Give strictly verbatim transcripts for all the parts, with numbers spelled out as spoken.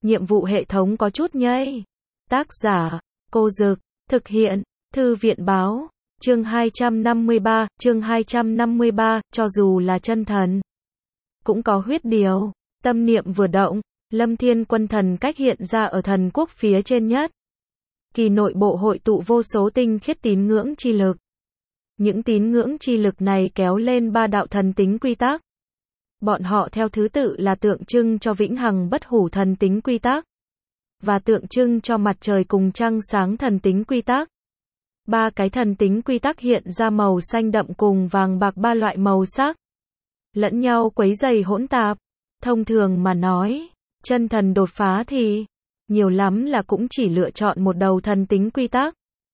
nhiệm vụ hệ thống có chút nhây. Tác giả, Cô Dực, thực hiện, Thư viện báo, chương hai trăm năm mươi ba, chương hai trăm năm mươi ba, cho dù là chân thần, cũng có huyết điều, tâm niệm vừa động, Lâm Thiên Quân thần cách hiện ra ở thần quốc phía trên nhất. Kỳ nội bộ hội tụ vô số tinh khiết tín ngưỡng chi lực. Những tín ngưỡng chi lực này kéo lên ba đạo thần tính quy tắc. Bọn họ theo thứ tự là tượng trưng cho vĩnh hằng bất hủ thần tính quy tắc, và tượng trưng cho mặt trời cùng trăng sáng thần tính quy tắc. Ba cái thần tính quy tắc hiện ra màu xanh đậm cùng vàng bạc ba loại màu sắc, lẫn nhau quấy rầy hỗn tạp. Thông thường mà nói, chân thần đột phá thì nhiều lắm là cũng chỉ lựa chọn một đầu thần tính quy tắc,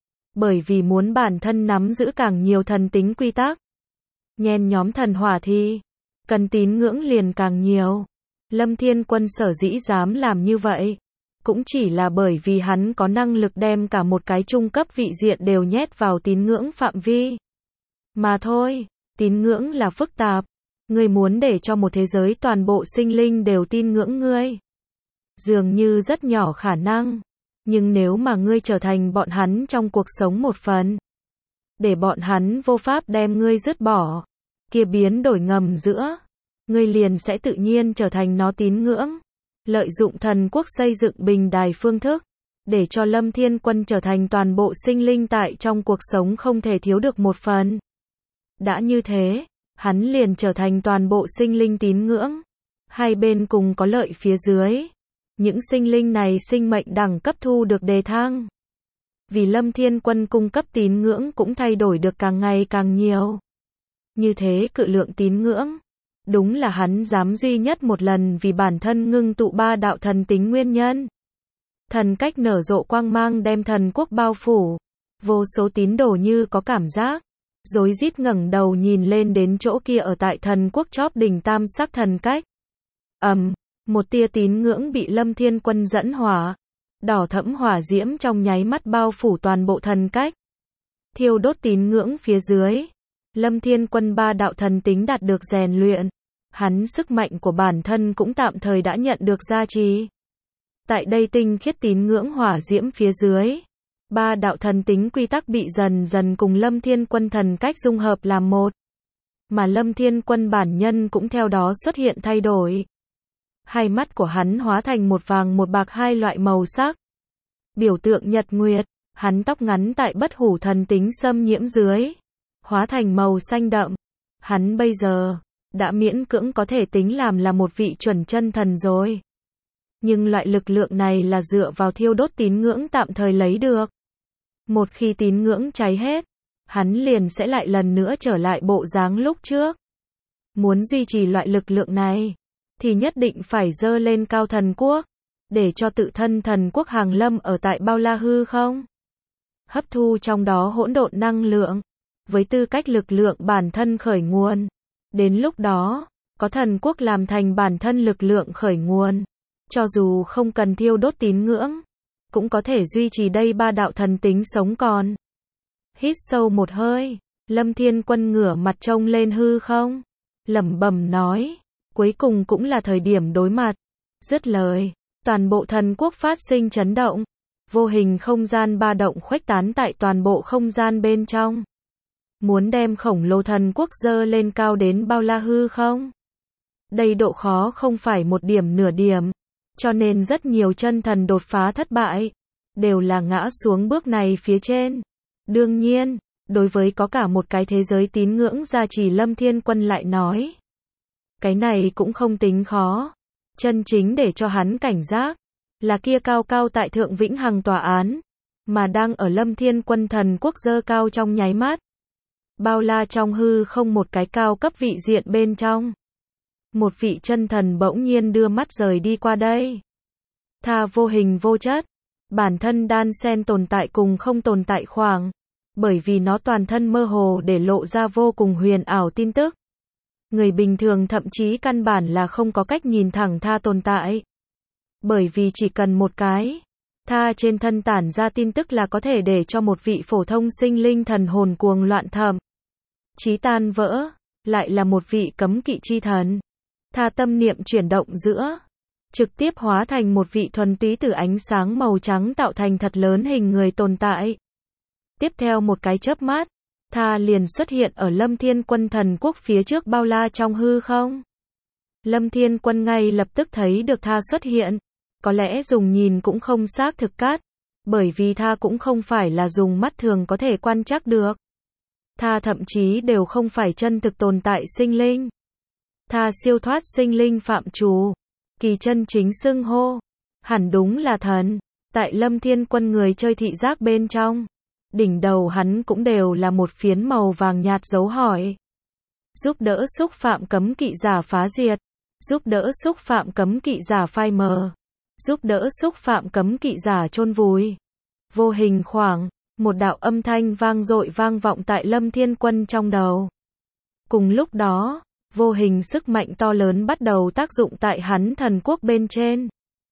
bởi vì muốn bản thân nắm giữ càng nhiều thần tính quy tắc. Nhen nhóm thần hỏa thì cần tín ngưỡng liền càng nhiều. Lâm Thiên Quân sở dĩ dám làm như vậy, cũng chỉ là bởi vì hắn có năng lực đem cả một cái trung cấp vị diện đều nhét vào tín ngưỡng phạm vi. Mà thôi, tín ngưỡng là phức tạp. Ngươi muốn để cho một thế giới toàn bộ sinh linh đều tin ngưỡng ngươi, dường như rất nhỏ khả năng. Nhưng nếu mà ngươi trở thành bọn hắn trong cuộc sống một phần, để bọn hắn vô pháp đem ngươi dứt bỏ, kia biến đổi ngầm giữa, ngươi liền sẽ tự nhiên trở thành nó tín ngưỡng. Lợi dụng thần quốc xây dựng bình đài phương thức, để cho Lâm Thiên Quân trở thành toàn bộ sinh linh tại trong cuộc sống không thể thiếu được một phần. Đã như thế, hắn liền trở thành toàn bộ sinh linh tín ngưỡng. Hai bên cùng có lợi phía dưới. Những sinh linh này sinh mệnh đẳng cấp thu được đề thăng. Vì Lâm Thiên Quân cung cấp tín ngưỡng cũng thay đổi được càng ngày càng nhiều. Như thế cự lượng tín ngưỡng, đúng là hắn dám duy nhất một lần vì bản thân ngưng tụ ba đạo thần tính nguyên nhân. Thần cách nở rộ quang mang đem thần quốc bao phủ. Vô số tín đồ như có cảm giác, rối rít ngẩng đầu nhìn lên đến chỗ kia ở tại thần quốc chóp đỉnh tam sắc thần cách. Ầm, um, một tia tín ngưỡng bị Lâm Thiên Quân dẫn hỏa. Đỏ thẫm hỏa diễm trong nháy mắt bao phủ toàn bộ thần cách. Thiêu đốt tín ngưỡng phía dưới, Lâm Thiên Quân ba đạo thần tính đạt được rèn luyện. Hắn sức mạnh của bản thân cũng tạm thời đã nhận được gia trì. Tại đây tinh khiết tín ngưỡng hỏa diễm phía dưới, ba đạo thần tính quy tắc bị dần dần cùng Lâm Thiên Quân thần cách dung hợp làm một. Mà Lâm Thiên Quân bản nhân cũng theo đó xuất hiện thay đổi. Hai mắt của hắn hóa thành một vàng một bạc hai loại màu sắc. Biểu tượng nhật nguyệt, hắn tóc ngắn tại bất hủ thần tính xâm nhiễm dưới, hóa thành màu xanh đậm. Hắn bây giờ đã miễn cưỡng có thể tính làm là một vị chuẩn chân thần rồi. Nhưng loại lực lượng này là dựa vào thiêu đốt tín ngưỡng tạm thời lấy được. Một khi tín ngưỡng cháy hết, hắn liền sẽ lại lần nữa trở lại bộ dáng lúc trước. Muốn duy trì loại lực lượng này, thì nhất định phải dơ lên cao thần quốc, để cho tự thân thần quốc hàng lâm ở tại bao la hư không. Hấp thu trong đó hỗn độn năng lượng, với tư cách lực lượng bản thân khởi nguồn. Đến lúc đó, có thần quốc làm thành bản thân lực lượng khởi nguồn, cho dù không cần thiêu đốt tín ngưỡng, cũng có thể duy trì đây ba đạo thần tính sống còn. Hít sâu một hơi, Lâm Thiên Quân ngửa mặt trông lên hư không, lẩm bẩm nói, cuối cùng cũng là thời điểm đối mặt. Dứt lời, toàn bộ thần quốc phát sinh chấn động, vô hình không gian ba động khuếch tán tại toàn bộ không gian bên trong. Muốn đem khổng lồ thần quốc dơ lên cao đến bao la hư không? Đây độ khó không phải một điểm nửa điểm, cho nên rất nhiều chân thần đột phá thất bại, đều là ngã xuống bước này phía trên. Đương nhiên, đối với có cả một cái thế giới tín ngưỡng gia trì Lâm Thiên Quân lại nói, cái này cũng không tính khó. Chân chính để cho hắn cảnh giác, là kia cao cao tại thượng vĩnh hằng tòa án, mà đang ở Lâm Thiên Quân thần quốc dơ cao trong nháy mắt. Bao la trong hư không một cái cao cấp vị diện bên trong. Một vị chân thần bỗng nhiên đưa mắt rời đi qua đây. Tha vô hình vô chất, bản thân đan xen tồn tại cùng không tồn tại khoảng, bởi vì nó toàn thân mơ hồ để lộ ra vô cùng huyền ảo tin tức. Người bình thường thậm chí căn bản là không có cách nhìn thẳng tha tồn tại. Bởi vì chỉ cần một cái tha trên thân tản ra tin tức là có thể để cho một vị phổ thông sinh linh thần hồn cuồng loạn thậm chí tan vỡ, lại là một vị cấm kỵ chi thần. Tha tâm niệm chuyển động giữa trực tiếp hóa thành một vị thuần túy từ ánh sáng màu trắng tạo thành thật lớn hình người tồn tại. Tiếp theo một cái chớp mắt, Tha liền xuất hiện ở Lâm Thiên Quân thần quốc phía trước bao la trong hư không. Lâm Thiên Quân ngay lập tức thấy được Tha xuất hiện, có lẽ dùng nhìn cũng không xác thực cát, bởi vì Tha cũng không phải là dùng mắt thường có thể quan trắc được. Tha thậm chí đều không phải chân thực tồn tại sinh linh. Tha siêu thoát sinh linh phạm trù, kỳ chân chính xưng hô, hẳn đúng là thần. Tại Lâm Thiên Quân người chơi thị giác bên trong, đỉnh đầu hắn cũng đều là một phiến màu vàng nhạt dấu hỏi. Giúp đỡ xúc phạm cấm kỵ giả phá diệt, giúp đỡ xúc phạm cấm kỵ giả phai mờ, giúp đỡ xúc phạm cấm kỵ giả chôn vùi. Vô hình khoảng, một đạo âm thanh vang dội vang vọng tại Lâm Thiên Quân trong đầu. Cùng lúc đó, vô hình sức mạnh to lớn bắt đầu tác dụng tại hắn thần quốc bên trên.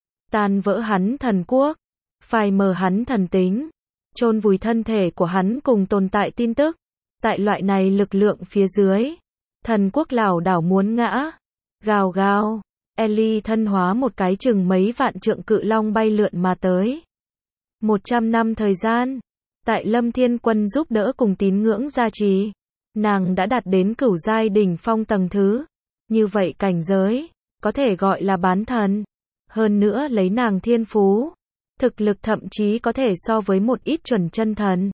Tan vỡ hắn thần quốc, phai mờ hắn thần tính, chôn vùi thân thể của hắn cùng tồn tại tin tức. Tại loại này lực lượng phía dưới, thần quốc lảo đảo muốn ngã. Gào gào, Ellie thân hóa một cái chừng mấy vạn trượng cự long bay lượn mà tới. Một trăm năm thời gian, tại Lâm Thiên Quân giúp đỡ cùng tín ngưỡng gia trì, nàng đã đạt đến cửu giai đỉnh phong tầng thứ. Như vậy cảnh giới, có thể gọi là bán thần. Hơn nữa lấy nàng thiên phú, thực lực thậm chí có thể so với một ít chuẩn chân thần.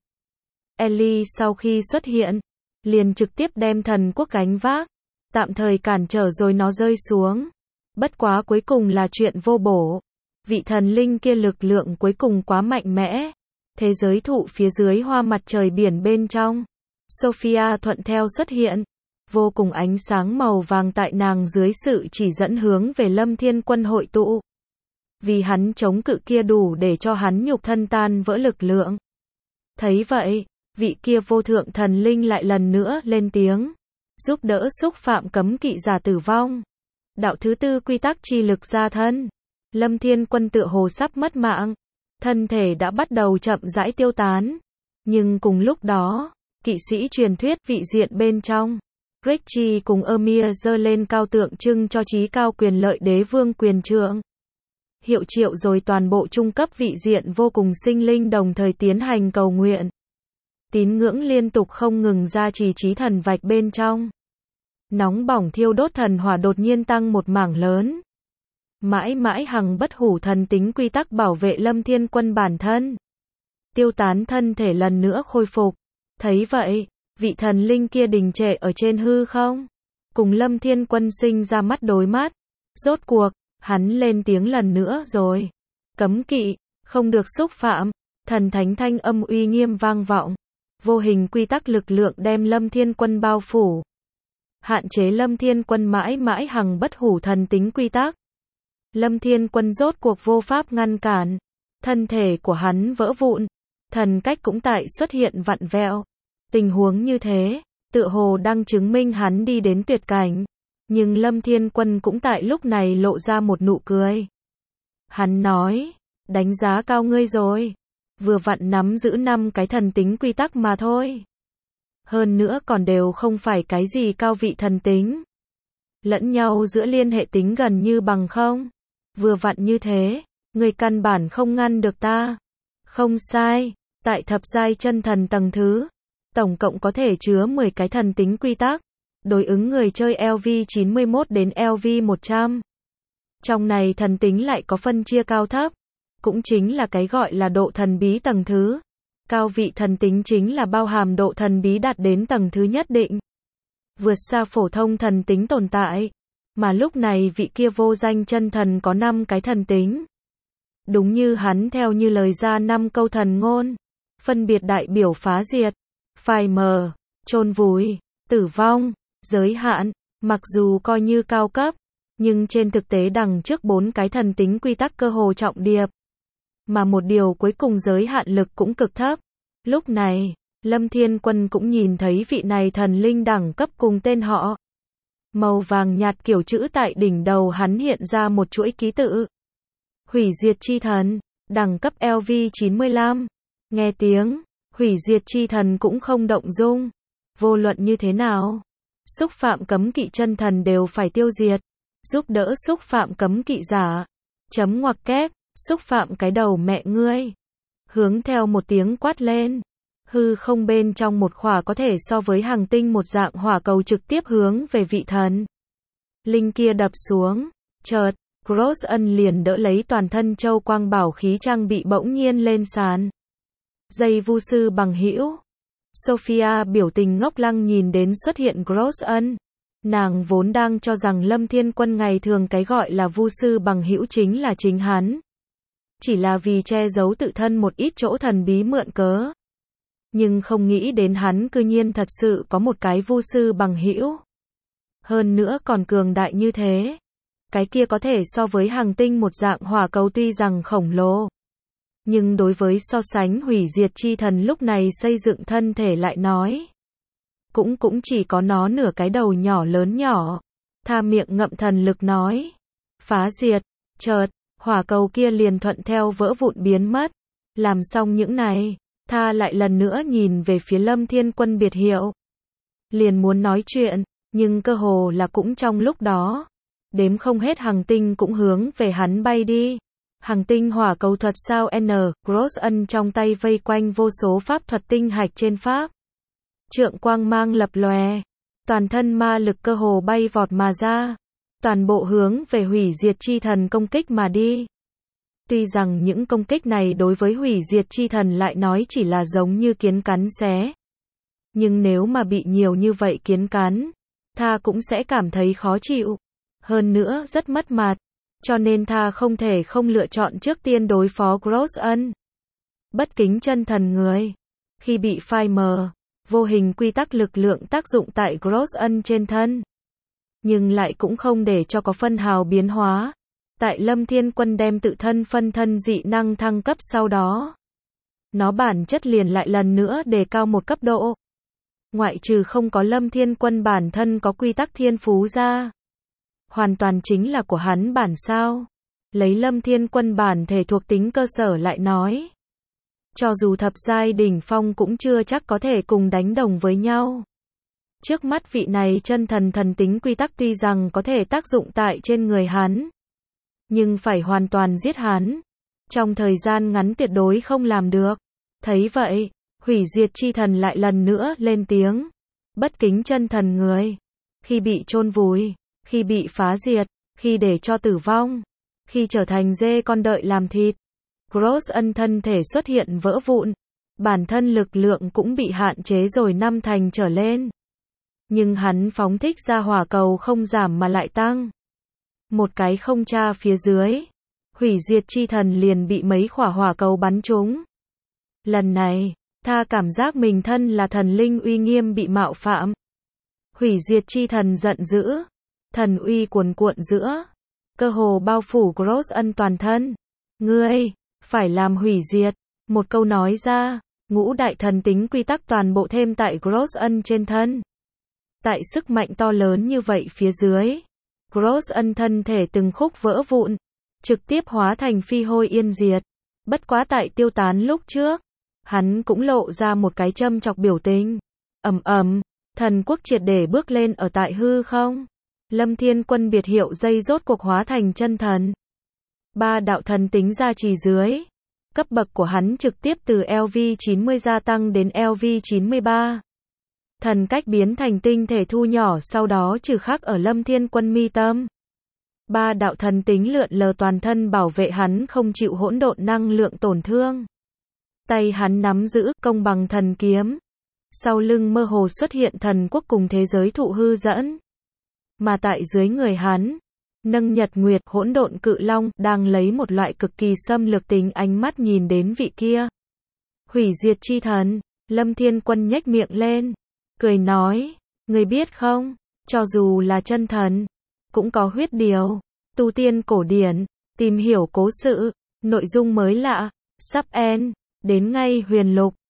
Ellie sau khi xuất hiện, liền trực tiếp đem thần quốc gánh vác, tạm thời cản trở rồi nó rơi xuống. Bất quá cuối cùng là chuyện vô bổ. Vị thần linh kia lực lượng cuối cùng quá mạnh mẽ. Thế giới thụ phía dưới hoa mặt trời biển bên trong. Sophia thuận theo xuất hiện. Vô cùng ánh sáng màu vàng tại nàng dưới sự chỉ dẫn hướng về Lâm Thiên Quân hội tụ. Vì hắn chống cự kia đủ để cho hắn nhục thân tan vỡ lực lượng. Thấy vậy, vị kia vô thượng thần linh lại lần nữa lên tiếng. Giúp đỡ xúc phạm cấm kỵ giả tử vong. Đạo thứ tư quy tắc chi lực ra thân. Lâm Thiên Quân tựa hồ sắp mất mạng. Thân thể đã bắt đầu chậm rãi tiêu tán. Nhưng cùng lúc đó, kỵ sĩ truyền thuyết vị diện bên trong, Richie cùng Amir giơ lên cao tượng trưng cho chí cao quyền lợi đế vương quyền trượng. Hiệu triệu rồi toàn bộ trung cấp vị diện vô cùng sinh linh đồng thời tiến hành cầu nguyện. Tín ngưỡng liên tục không ngừng ra trì chí thần vạch bên trong. Nóng bỏng thiêu đốt thần hỏa đột nhiên tăng một mảng lớn. Mãi mãi hằng bất hủ thần tính quy tắc bảo vệ Lâm Thiên Quân bản thân. Tiêu tán thân thể lần nữa khôi phục. Thấy vậy, vị thần linh kia đình trệ ở trên hư không. Cùng Lâm Thiên Quân sinh ra mắt đối mắt. Rốt cuộc, hắn lên tiếng lần nữa rồi. Cấm kỵ, không được xúc phạm. Thần thánh thanh âm uy nghiêm vang vọng. Vô hình quy tắc lực lượng đem Lâm Thiên Quân bao phủ. Hạn chế Lâm Thiên Quân mãi mãi hằng bất hủ thần tính quy tắc. Lâm Thiên Quân rốt cuộc vô pháp ngăn cản. Thân thể của hắn vỡ vụn. Thần cách cũng tại xuất hiện vặn vẹo. Tình huống như thế, tựa hồ đang chứng minh hắn đi đến tuyệt cảnh. Nhưng Lâm Thiên Quân cũng tại lúc này lộ ra một nụ cười. Hắn nói, đánh giá cao ngươi rồi. Vừa vặn nắm giữ năm cái thần tính quy tắc mà thôi. Hơn nữa còn đều không phải cái gì cao vị thần tính. Lẫn nhau giữa liên hệ tính gần như bằng không. Vừa vặn như thế, ngươi căn bản không ngăn được ta. Không sai, tại thập giai chân thần tầng thứ, tổng cộng có thể chứa mười cái thần tính quy tắc, đối ứng người chơi L V chín mươi mốt đến L V một trăm. Trong này thần tính lại có phân chia cao thấp, cũng chính là cái gọi là độ thần bí tầng thứ. Cao vị thần tính chính là bao hàm độ thần bí đạt đến tầng thứ nhất định, vượt xa phổ thông thần tính tồn tại. Mà lúc này vị kia vô danh chân thần có năm cái thần tính. Đúng như hắn theo như lời ra năm câu thần ngôn, phân biệt đại biểu phá diệt, phai mờ, chôn vùi, tử vong, giới hạn. Mặc dù coi như cao cấp, nhưng trên thực tế đằng trước bốn cái thần tính quy tắc cơ hồ trọng điệp. Mà một điều cuối cùng giới hạn lực cũng cực thấp. Lúc này, Lâm Thiên Quân cũng nhìn thấy vị này thần linh đẳng cấp cùng tên họ. Màu vàng nhạt kiểu chữ tại đỉnh đầu hắn hiện ra một chuỗi ký tự. Hủy diệt chi thần, đẳng cấp L V chín mươi lăm. Nghe tiếng, hủy diệt chi thần cũng không động dung. Vô luận như thế nào, xúc phạm cấm kỵ chân thần đều phải tiêu diệt. giúp đỡ xúc phạm cấm kỵ giả. Chấm ngoặc kép, xúc phạm cái đầu mẹ ngươi. Hướng theo một tiếng quát lên. Hư không bên trong một khỏa có thể so với hàng tinh một dạng hỏa cầu trực tiếp hướng về vị thần linh kia đập xuống. Chợt, Cross ân liền đỡ lấy toàn thân châu quang bảo khí trang bị bỗng nhiên lên sàn. Dây vu sư bằng hữu. Sophia biểu tình ngốc lăng nhìn đến xuất hiện Cross ân. Nàng vốn đang cho rằng Lâm Thiên Quân ngày thường cái gọi là vu sư bằng hữu chính là chính hắn. Chỉ là vì che giấu tự thân một ít chỗ thần bí mượn cớ. Nhưng không nghĩ đến hắn cư nhiên thật sự có một cái vu sư bằng hữu. Hơn nữa còn cường đại như thế. Cái kia có thể so với hàng tinh một dạng hỏa cầu tuy rằng khổng lồ. Nhưng đối với so sánh hủy diệt chi thần lúc này xây dựng thân thể lại nói. Cũng cũng chỉ có nó nửa cái đầu nhỏ lớn nhỏ. Tha miệng ngậm thần lực nói. Phá diệt. Chợt, hỏa cầu kia liền thuận theo vỡ vụn biến mất. Làm xong những này, Tha lại lần nữa nhìn về phía Lâm Thiên Quân biệt hiệu. Liền muốn nói chuyện, nhưng cơ hồ là cũng trong lúc đó. Đếm không hết hàng tinh cũng hướng về hắn bay đi. Hàng tinh hỏa cầu thuật sao N, Cross ân trong tay vây quanh vô số pháp thuật tinh hạch trên pháp. Trượng quang mang lập lòe. Toàn thân ma lực cơ hồ bay vọt mà ra. Toàn bộ hướng về hủy diệt chi thần công kích mà đi. Tuy rằng những công kích này đối với hủy diệt chi thần lại nói chỉ là giống như kiến cắn xé. Nhưng nếu mà bị nhiều như vậy kiến cắn, Tha cũng sẽ cảm thấy khó chịu. Hơn nữa rất mất mặt. Cho nên Tha không thể không lựa chọn trước tiên đối phó Cross ân. Bất kính chân thần người. Khi bị phai mờ, vô hình quy tắc lực lượng tác dụng tại Cross ân trên thân. Nhưng lại cũng không để cho có phân hào biến hóa. Tại Lâm Thiên Quân đem tự thân phân thân dị năng thăng cấp sau đó. Nó bản chất liền lại lần nữa đề cao một cấp độ. Ngoại trừ không có Lâm Thiên Quân bản thân có quy tắc thiên phú ra. Hoàn toàn chính là của hắn bản sao. Lấy Lâm Thiên Quân bản thể thuộc tính cơ sở lại nói. Cho dù thập giai đỉnh phong cũng chưa chắc có thể cùng đánh đồng với nhau. Trước mắt vị này chân thần thần tính quy tắc tuy rằng có thể tác dụng tại trên người hắn. Nhưng phải hoàn toàn giết hắn. Trong thời gian ngắn tuyệt đối không làm được. Thấy vậy, hủy diệt chi thần lại lần nữa lên tiếng. Bất kính chân thần người. Khi bị chôn vùi, khi bị phá diệt, khi để cho tử vong, khi trở thành dê con đợi làm thịt. Cross ân thân thể xuất hiện vỡ vụn. Bản thân lực lượng cũng bị hạn chế rồi năm thành trở lên. Nhưng hắn phóng thích ra hỏa cầu không giảm mà lại tăng. Một cái không tra phía dưới. Hủy diệt chi thần liền bị mấy khỏa hỏa cầu bắn trúng. Lần này, Tha cảm giác mình thân là thần linh uy nghiêm bị mạo phạm. Hủy diệt chi thần giận dữ. Thần uy cuồn cuộn giữa. Cơ hồ bao phủ Cross ân toàn thân. Ngươi, phải làm hủy diệt. Một câu nói ra, ngũ đại thần tính quy tắc toàn bộ thêm tại Cross ân trên thân. Tại sức mạnh to lớn như vậy phía dưới. Cross ân thân thể từng khúc vỡ vụn. Trực tiếp hóa thành phi hôi yên diệt. Bất quá tại tiêu tán lúc trước. Hắn cũng lộ ra một cái châm chọc biểu tình. Ầm ầm, thần quốc triệt để bước lên ở tại hư không. Lâm Thiên Quân biệt hiệu dây rốt cuộc hóa thành chân thần. Ba đạo thần tính gia trì dưới. Cấp bậc của hắn trực tiếp từ L V chín mươi gia tăng đến L V chín mươi ba. Thần cách biến thành tinh thể thu nhỏ sau đó trừ khắc ở Lâm Thiên Quân mi tâm. Ba đạo thần tính lượn lờ toàn thân bảo vệ hắn không chịu hỗn độn năng lượng tổn thương. Tay hắn nắm giữ công bằng thần kiếm. Sau lưng mơ hồ xuất hiện thần quốc cùng thế giới thụ hư dẫn. Mà tại dưới người hắn, nâng nhật nguyệt hỗn độn cự long đang lấy một loại cực kỳ xâm lược tính ánh mắt nhìn đến vị kia. Hủy diệt chi thần, Lâm Thiên Quân nhếch miệng lên, cười nói, người biết không, cho dù là chân thần, cũng có huyết điều, tu tiên cổ điển, tìm hiểu cố sự, nội dung mới lạ, sắp end, đến ngay huyền lục.